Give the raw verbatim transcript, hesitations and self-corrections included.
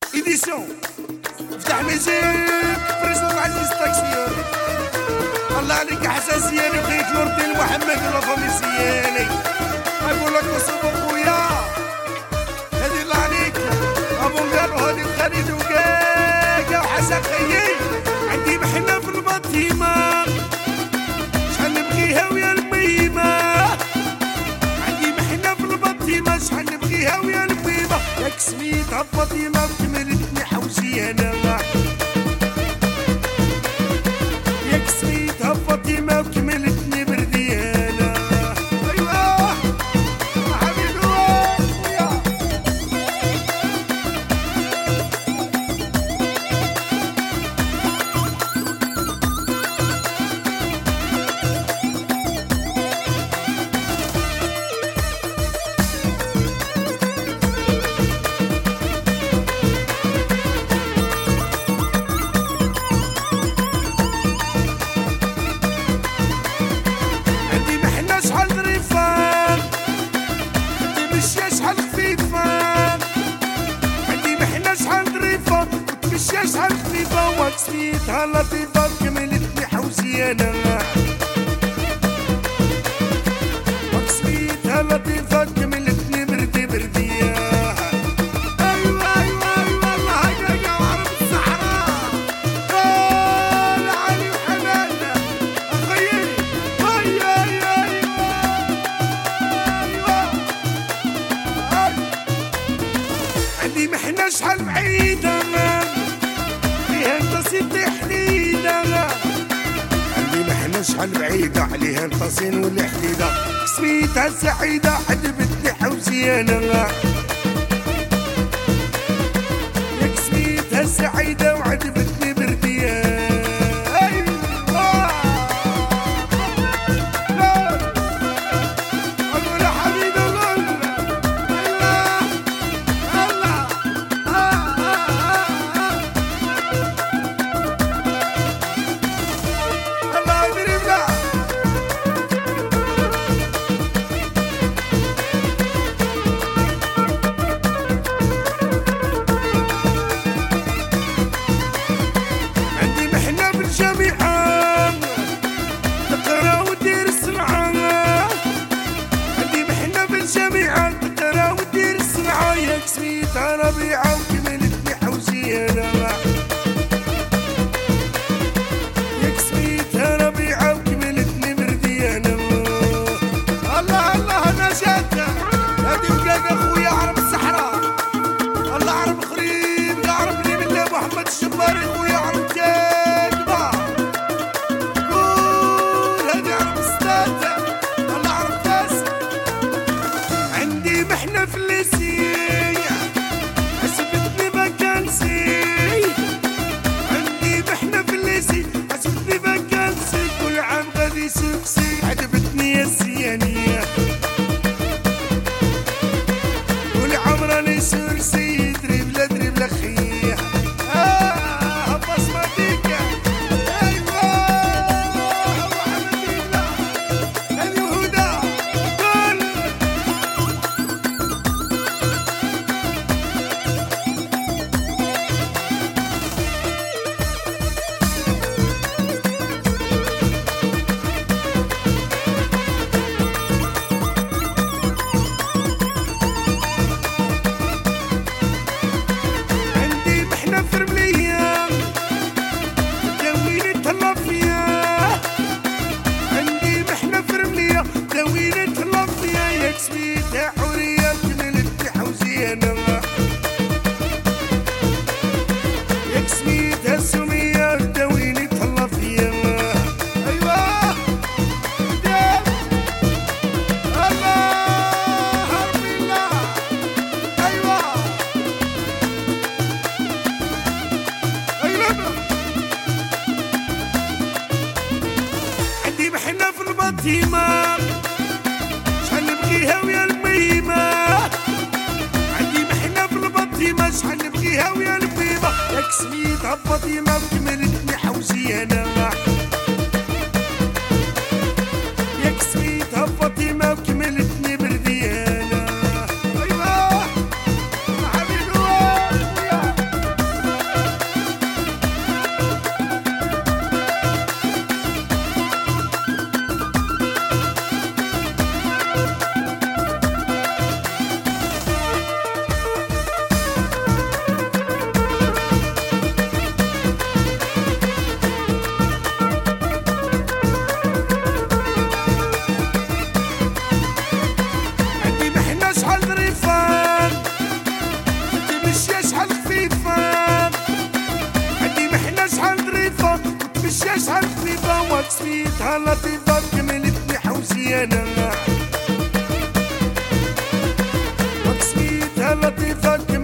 إديسيون افتح ميزيك بريزون عزيز الطاكسيوني. الله عليك حساسياني بغيت نور الدين محمد ولا فاميسياني. أقول لك وصوب خويا هادي الله عليك أبو قال وهادي خالد وكاكا وحسن خيي. عندي محنة في البطيمة شحال نبغيها ويا الميمة. عندي محنة في البطيمة شحال نبغيها ويا الميمة. ياك سميتها فاطمة وكملتني حوسي أنا. ياك سميتها فاطمة وكملتني برديانة. أيوة حبيبي خويا. شحال ظريفان وتمشي شحال خفيفان. عندي محنة شحال ظريفة وتمشي شحال خفيفة. واك سميتها لطيفة كملتني حوسي أنا. واك سميتها لطيفة كملتني بردي بردية. أيوة أيوة أيوة الله هكاكا وعرب الصحراء. قال علي وحنان أخيي هيا عندي محنة شحال بعيدة فيها انت سيدي حديدة. عندي محنة شحال بعيدة عليها انتصين واللي حديدة. سميتها سعيدة عجبتني حوسي أنا. ياك سميتها سعيدة وعجبتني بردية. جميعا تقرا ودير الصنعة. عندي محنة بالجميعة تقرا ودير الصنعة. ياك سميتها ربيعة وكملتني حوسي أنا. ياك سميتها ربيعة وكملتني بردي أنا. الله الله أنا جاتة هادي وكاكا خويا عرب الصحراء. الله عرب خريب عربني بالله محمد الشباري خويا عرب كاكبة. عندي محنة في الليسي حسبتني فاكانسي. عندي محنة في الليسي حسبتني فاكانسي. كل عام غادي سوكسي عجبتني يا السيانية. كل عام راني سورسي دريبلة دريبلة خيا. آه بصمتيك أيوة هو حمد الله هذي وهدى كل عندي محنة في رملية داويني تهلا فيا. عندي محنة في رملية داويني تهلا فيا. ياك سميتها حورية كملتني حوسي أنا. ياك سميتها سمية داويني تهلا فيا. أيوة دام الله ربي الله. أيوة أيوة عندي محنة في البطيمة شحال نبغيها ويا الميمة. عندي محنة في البطيمة شحال نبغيها ويا الميمة. ياك سميتها فاطمة وكملتني حوسي أنا. ياك سميتها فاطمة وكملتني برديانة. أيوة حبيبي خويا. شحال خفيفة عندي محنة شحال ظريفة وتمشى شحال خفيفة وتسميتها لطيفة كملتني حوسيانة وتسميتها لطيفة